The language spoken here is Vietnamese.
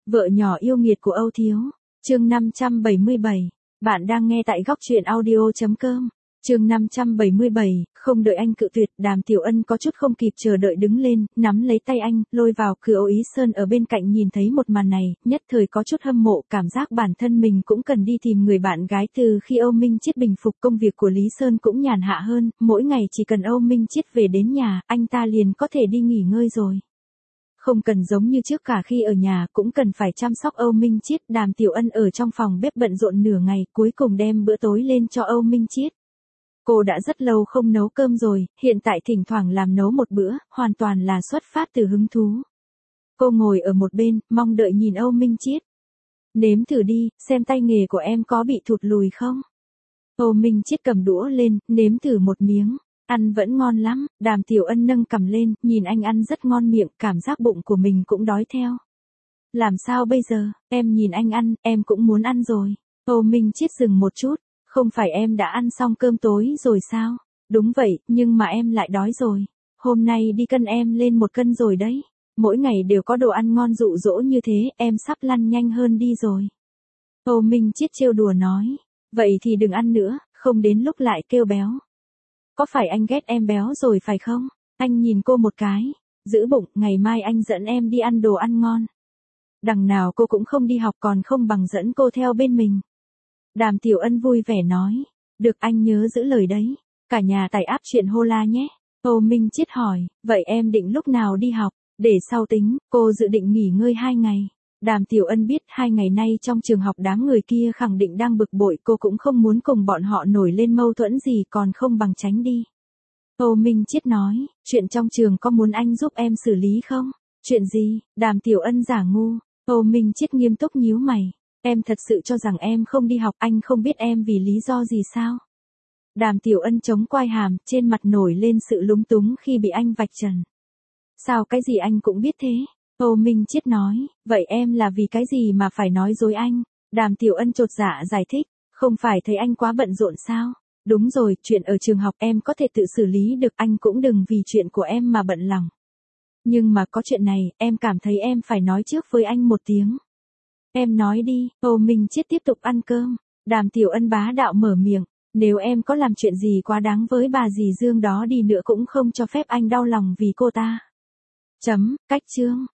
Vợ nhỏ yêu nghiệt của Âu Thiếu. Chương 577. Bạn đang nghe tại góc truyện audio.com. Chương 577, không đợi anh cự tuyệt, Đàm Tiểu Ân có chút không kịp chờ đợi đứng lên, nắm lấy tay anh, lôi vào cửa. Âu Ý Sơn ở bên cạnh nhìn thấy một màn này, nhất thời có chút hâm mộ, cảm giác bản thân mình cũng cần đi tìm người bạn gái. Từ khi Âu Minh Chiết bình phục, công việc của Lý Sơn cũng nhàn hạ hơn, mỗi ngày chỉ cần Âu Minh Chiết về đến nhà, anh ta liền có thể đi nghỉ ngơi rồi. Không cần giống như trước cả khi ở nhà cũng cần phải chăm sóc Âu Minh Chiết. Đàm Tiểu Ân ở trong phòng bếp bận rộn nửa ngày, cuối cùng đem bữa tối lên cho Âu Minh Chiết. Cô đã rất lâu không nấu cơm rồi, hiện tại thỉnh thoảng làm nấu một bữa, hoàn toàn là xuất phát từ hứng thú. Cô ngồi ở một bên, mong đợi nhìn Âu Minh Chiết. Nếm thử đi, xem tay nghề của em có bị thụt lùi không? Âu Minh Chiết cầm đũa lên, nếm thử một miếng. Ăn vẫn ngon lắm. Đàm Tiểu Ân nâng cằm lên, nhìn anh ăn rất ngon miệng, cảm giác bụng của mình cũng đói theo. Làm sao bây giờ, em nhìn anh ăn, em cũng muốn ăn rồi. Âu Minh Chiết dừng một chút. Không phải em đã ăn xong cơm tối rồi sao? Đúng vậy, nhưng mà em lại đói rồi. Hôm nay đi cân em lên 1 cân rồi đấy. Mỗi ngày đều có đồ ăn ngon dụ dỗ như thế, em sắp lăn nhanh hơn đi rồi. Âu Minh Chiết trêu đùa nói. Vậy thì đừng ăn nữa, không đến lúc lại kêu béo. Có phải anh ghét em béo rồi phải không? Anh nhìn cô một cái. Giữ bụng, ngày mai anh dẫn em đi ăn đồ ăn ngon. Đằng nào cô cũng không đi học, còn không bằng dẫn cô theo bên mình. Đàm Tiểu Ân vui vẻ nói. Được, anh nhớ giữ lời đấy. Cả nhà tải app chuyện hô la nhé. Âu Minh Chiết hỏi. Vậy em định lúc nào đi học? Để sau tính, cô dự định nghỉ ngơi 2 ngày. Đàm Tiểu Ân biết 2 ngày nay trong trường học đám người kia khẳng định đang bực bội, cô cũng không muốn cùng bọn họ nổi lên mâu thuẫn gì, còn không bằng tránh đi. Âu Minh Chiết nói. Chuyện trong trường có muốn anh giúp em xử lý không? Chuyện gì? Đàm Tiểu Ân giả ngu. Âu Minh Chiết nghiêm túc nhíu mày. Em thật sự cho rằng em không đi học, anh không biết em vì lý do gì sao? Đàm Tiểu Ân chống quai hàm, trên mặt nổi lên sự lúng túng khi bị anh vạch trần. Sao cái gì anh cũng biết thế? Âu Minh Chiết nói. Vậy em là vì cái gì mà phải nói dối anh? Đàm Tiểu Ân chột dạ giải thích. Không phải thấy anh quá bận rộn sao? Đúng rồi, chuyện ở trường học em có thể tự xử lý được, anh cũng đừng vì chuyện của em mà bận lòng. Nhưng mà có chuyện này, em cảm thấy em phải nói trước với anh một tiếng. Em nói đi. Âu Minh Chiết tiếp tục ăn cơm. Đàm Tiểu Ân bá đạo mở miệng. Nếu em có làm chuyện gì quá đáng với bà dì Dương đó đi nữa cũng không cho phép anh đau lòng vì cô ta. Cách chương.